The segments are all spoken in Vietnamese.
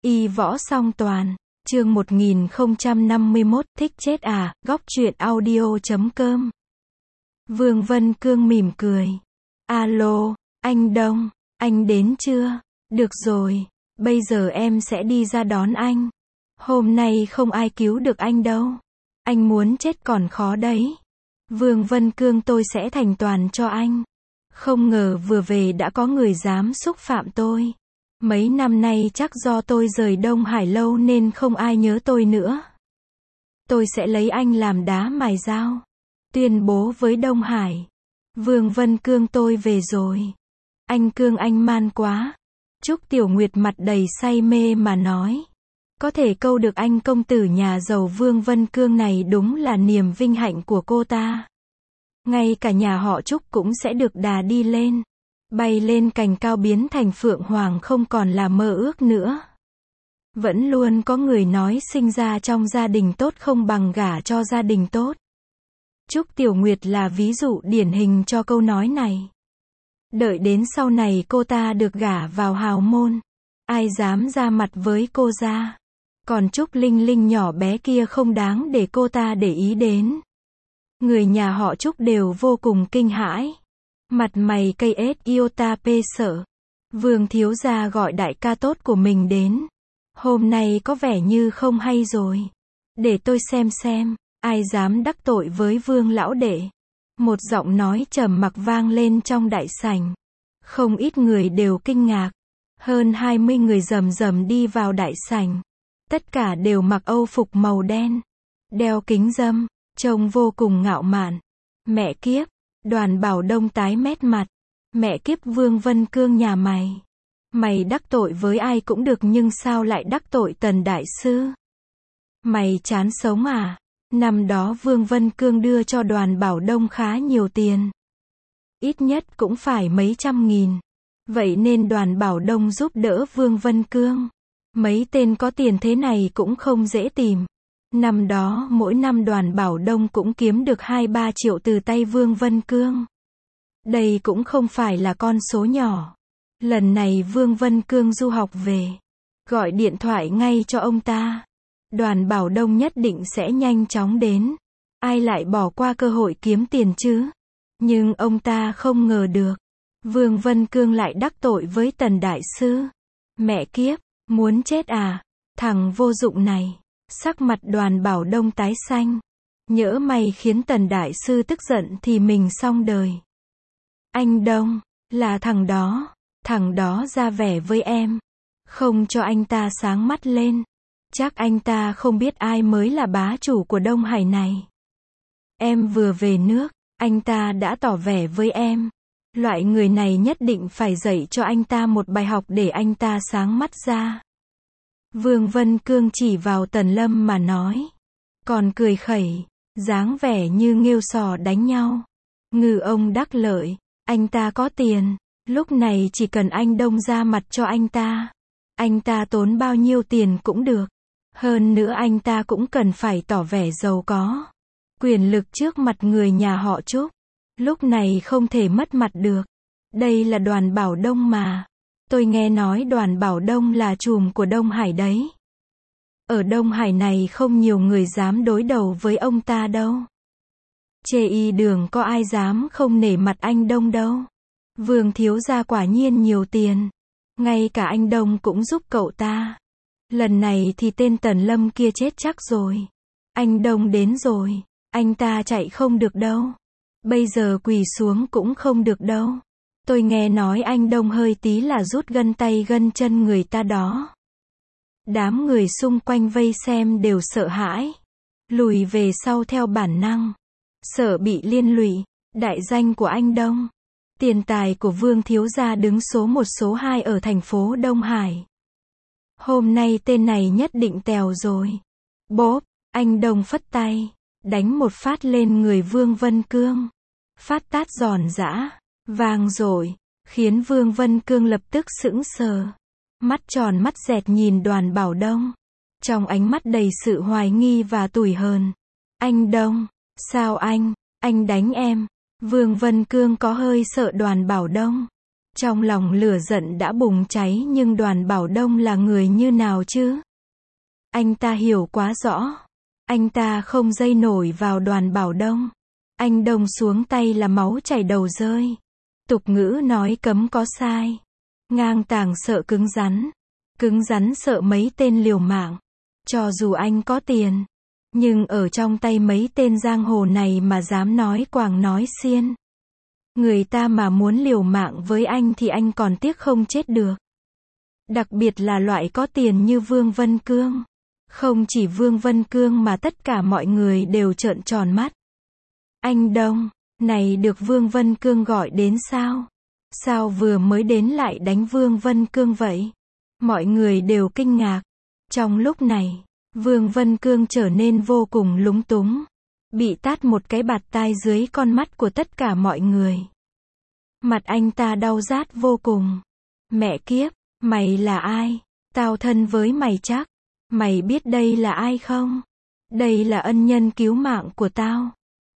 Y võ song toàn, chương 1051, thích chết à, góc truyện audio.com. Vương Vân Cương mỉm cười. Alo, anh Đông, anh đến chưa? Được rồi, bây giờ em sẽ đi ra đón anh. Hôm nay không ai cứu được anh đâu. Anh muốn chết còn khó đấy. Vương Vân Cương, tôi sẽ thành toàn cho anh. Không ngờ vừa về đã có người dám xúc phạm tôi. Mấy năm nay chắc do tôi rời Đông Hải lâu nên không ai nhớ tôi nữa. Tôi sẽ lấy anh làm đá mài dao. Tuyên bố với Đông Hải. Vương Vân Cương, tôi về rồi. Anh Cương, anh man quá. Trúc Tiểu Nguyệt mặt đầy say mê mà nói. Có thể câu được anh công tử nhà giàu Vương Vân Cương này đúng là niềm vinh hạnh của cô ta. Ngay cả nhà họ Trúc cũng sẽ được đà đi lên. Bay lên cành cao biến thành phượng hoàng không còn là mơ ước nữa. Vẫn luôn có người nói sinh ra trong gia đình tốt không bằng gả cho gia đình tốt. Trúc Tiểu Nguyệt là ví dụ điển hình cho câu nói này. Đợi đến sau này cô ta được gả vào hào môn, ai dám ra mặt với cô ra. Còn Trúc Linh Linh nhỏ bé kia không đáng để cô ta để ý đến. Người nhà họ Trúc đều vô cùng kinh hãi. Mặt mày cây ết iota pê sợ. Vương thiếu gia gọi đại ca tốt của mình đến. Hôm nay có vẻ như không hay rồi. Để tôi xem, ai dám đắc tội với Vương lão đệ. Một giọng nói trầm mặc vang lên trong đại sảnh. Không ít người đều kinh ngạc. Hơn 20 người rầm rầm đi vào đại sảnh. Tất cả đều mặc âu phục màu đen. Đeo kính râm, trông vô cùng ngạo mạn. Mẹ kiếp, Đoàn Bảo Đông tái mét mặt. Mẹ kiếp, Vương Vân Cương nhà mày. Mày đắc tội với ai cũng được nhưng sao lại đắc tội Tần đại sư? Mày chán sống à? Năm đó Vương Vân Cương đưa cho Đoàn Bảo Đông khá nhiều tiền. Ít nhất cũng phải mấy trăm nghìn. Vậy nên Đoàn Bảo Đông giúp đỡ Vương Vân Cương. Mấy tên có tiền thế này cũng không dễ tìm. Năm đó mỗi năm Đoàn Bảo Đông cũng kiếm được 2-3 triệu từ tay Vương Vân Cương. Đây cũng không phải là con số nhỏ. Lần này Vương Vân Cương du học về. Gọi điện thoại ngay cho ông ta. Đoàn Bảo Đông nhất định sẽ nhanh chóng đến. Ai lại bỏ qua cơ hội kiếm tiền chứ? Nhưng ông ta không ngờ được. Vương Vân Cương lại đắc tội với Tần đại sư. Mẹ kiếp, muốn chết à? Thằng vô dụng này. Sắc mặt Đoàn Bảo Đông tái xanh. Nhỡ mày khiến Tần đại sư tức giận thì mình xong đời. Anh Đông, là thằng đó ra vẻ với em. Không cho anh ta sáng mắt lên. Chắc anh ta không biết ai mới là bá chủ của Đông Hải này. Em vừa về nước, anh ta đã tỏ vẻ với em. Loại người này nhất định phải dạy cho anh ta một bài học để anh ta sáng mắt ra. Vương Vân Cương chỉ vào Tần Lâm mà nói. Còn cười khẩy, dáng vẻ như nghêu sò đánh nhau. Ngư ông đắc lợi, anh ta có tiền. Lúc này chỉ cần anh Đông ra mặt cho anh ta tốn bao nhiêu tiền cũng được. Hơn nữa anh ta cũng cần phải tỏ vẻ giàu có. Quyền lực trước mặt người nhà họ Trúc. Lúc này không thể mất mặt được. Đây là Đoàn Bảo Đông mà. Tôi nghe nói Đoàn Bảo Đông là trùm của Đông Hải đấy. Ở Đông Hải này không nhiều người dám đối đầu với ông ta đâu. Chê y đường có ai dám không nể mặt anh Đông đâu. Vương thiếu gia quả nhiên nhiều tiền. Ngay cả anh Đông cũng giúp cậu ta. Lần này thì tên Tần Lâm kia chết chắc rồi. Anh Đông đến rồi. Anh ta chạy không được đâu. Bây giờ quỳ xuống cũng không được đâu. Tôi nghe nói anh Đông hơi tí là rút gân tay gân chân người ta đó. Đám người xung quanh vây xem đều sợ hãi. Lùi về sau theo bản năng. Sợ bị liên lụy. Đại danh của anh Đông. Tiền tài của Vương thiếu gia đứng số 1 số 2 ở thành phố Đông Hải. Hôm nay tên này nhất định tèo rồi. Bốp, anh Đông phất tay. Đánh một phát lên người Vương Vân Cương. Phát tát giòn giã. Vang dội, khiến Vương Vân Cương lập tức sững sờ. Mắt tròn mắt dẹt nhìn Đoàn Bảo Đông. Trong ánh mắt đầy sự hoài nghi và tủi hờn. Anh Đông, sao anh đánh em? Vương Vân Cương có hơi sợ Đoàn Bảo Đông. Trong lòng lửa giận đã bùng cháy nhưng Đoàn Bảo Đông là người như nào chứ? Anh ta hiểu quá rõ. Anh ta không dây nổi vào Đoàn Bảo Đông. Anh Đông xuống tay là máu chảy đầu rơi. Tục ngữ nói cấm có sai. Ngang tàng sợ cứng rắn. Cứng rắn sợ mấy tên liều mạng. Cho dù anh có tiền. Nhưng ở trong tay mấy tên giang hồ này mà dám nói quàng nói xiên. Người ta mà muốn liều mạng với anh thì anh còn tiếc không chết được. Đặc biệt là loại có tiền như Vương Vân Cương. Không chỉ Vương Vân Cương mà tất cả mọi người đều trợn tròn mắt. Anh Đông, này được Vương Vân Cương gọi đến sao? Sao vừa mới đến lại đánh Vương Vân Cương vậy? Mọi người đều kinh ngạc. Trong lúc này, Vương Vân Cương trở nên vô cùng lúng túng. Bị tát một cái bạt tai dưới con mắt của tất cả mọi người. Mặt anh ta đau rát vô cùng. Mẹ kiếp, mày là ai? Tao thân với mày chắc. Mày biết đây là ai không? Đây là ân nhân cứu mạng của tao.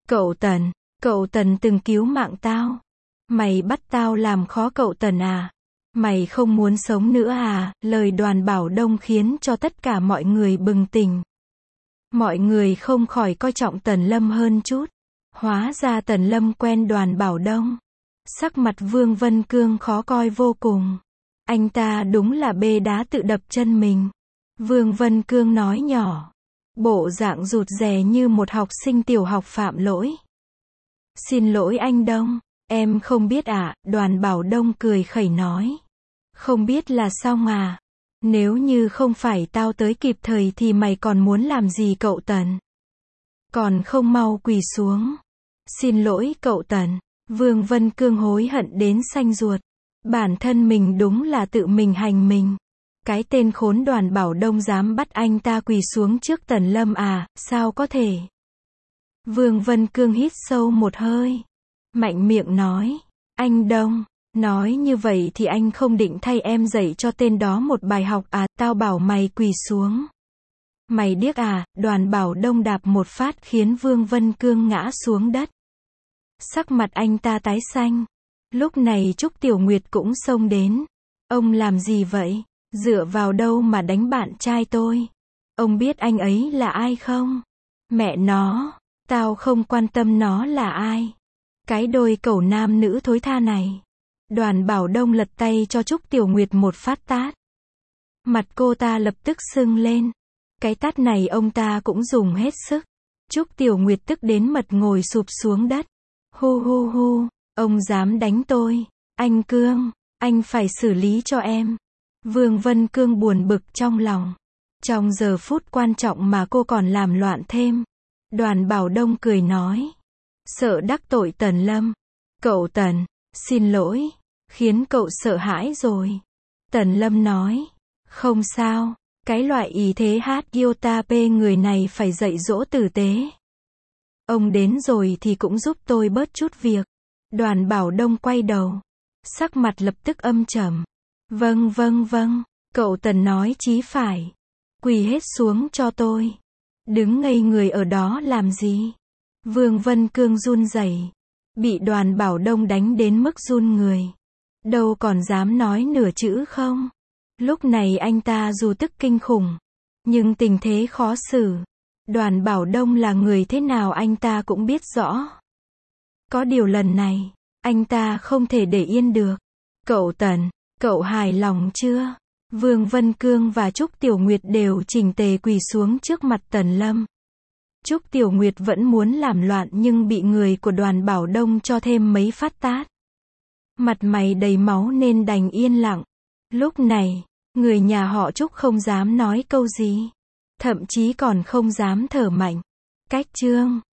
Cậu Tần từng cứu mạng tao. Mày bắt tao làm khó cậu Tần à? Mày không muốn sống nữa à? Lời Đoàn Bảo Đông khiến cho tất cả mọi người bừng tỉnh. Mọi người không khỏi coi trọng Tần Lâm hơn chút. Hóa ra Tần Lâm quen Đoàn Bảo Đông. Sắc mặt Vương Vân Cương khó coi vô cùng. Anh ta đúng là bê đá tự đập chân mình. Vương Vân Cương nói nhỏ. Bộ dạng rụt rè như một học sinh tiểu học phạm lỗi. Xin lỗi anh Đông, em không biết ạ, Đoàn Bảo Đông cười khẩy nói. Không biết là sao à? Nếu như không phải tao tới kịp thời thì mày còn muốn làm gì cậu Tần? Còn không mau quỳ xuống. Xin lỗi cậu Tần. Vương Vân Cương hối hận đến xanh ruột. Bản thân mình đúng là tự mình hành mình. Cái tên khốn Đoàn Bảo Đông dám bắt anh ta quỳ xuống trước Tần Lâm à, sao có thể? Vương Vân Cương hít sâu một hơi. Mạnh miệng nói. Anh Đông, nói như vậy thì anh không định thay em dạy cho tên đó một bài học à, tao bảo mày quỳ xuống. Mày điếc à, Đoàn Bảo Đông đạp một phát khiến Vương Vân Cương ngã xuống đất. Sắc mặt anh ta tái xanh. Lúc này Trúc Tiểu Nguyệt cũng xông đến. Ông làm gì vậy? Dựa vào đâu mà đánh bạn trai tôi? Ông biết anh ấy là ai không? Mẹ nó, tao không quan tâm nó là ai. Cái đôi cẩu nam nữ thối tha này. Đoàn Bảo Đông lật tay cho Trúc Tiểu Nguyệt một phát tát. Mặt cô ta lập tức sưng lên. Cái tát này ông ta cũng dùng hết sức. Trúc Tiểu Nguyệt tức đến mật ngồi sụp xuống đất. Hu hu hu, ông dám đánh tôi. Anh Cương, anh phải xử lý cho em. Vương Vân Cương buồn bực trong lòng. Trong giờ phút quan trọng mà cô còn làm loạn thêm. Đoàn Bảo Đông cười nói. Sợ đắc tội Tần Lâm. Cậu Tần, xin lỗi, khiến cậu sợ hãi rồi. Tần Lâm nói. Không sao, cái loại ý thế hát Iota P người này phải dạy dỗ tử tế. Ông đến rồi thì cũng giúp tôi bớt chút việc. Đoàn Bảo Đông quay đầu. Sắc mặt lập tức âm trầm. Vâng, cậu Tần nói chí phải. Quỳ hết xuống cho tôi. Đứng ngây người ở đó làm gì? Vương Vân Cương run rẩy, bị Đoàn Bảo Đông đánh đến mức run người. Đâu còn dám nói nửa chữ không? Lúc này anh ta dù tức kinh khủng, nhưng tình thế khó xử. Đoàn Bảo Đông là người thế nào anh ta cũng biết rõ. Có điều lần này, anh ta không thể để yên được. Cậu Tần, cậu hài lòng chưa? Vương Vân Cương và Trúc Tiểu Nguyệt đều chỉnh tề quỳ xuống trước mặt Tần Lâm. Trúc Tiểu Nguyệt vẫn muốn làm loạn nhưng bị người của Đoàn Bảo Đông cho thêm mấy phát tát. Mặt mày đầy máu nên đành yên lặng. Lúc này, người nhà họ Trúc không dám nói câu gì. Thậm chí còn không dám thở mạnh. Cách chương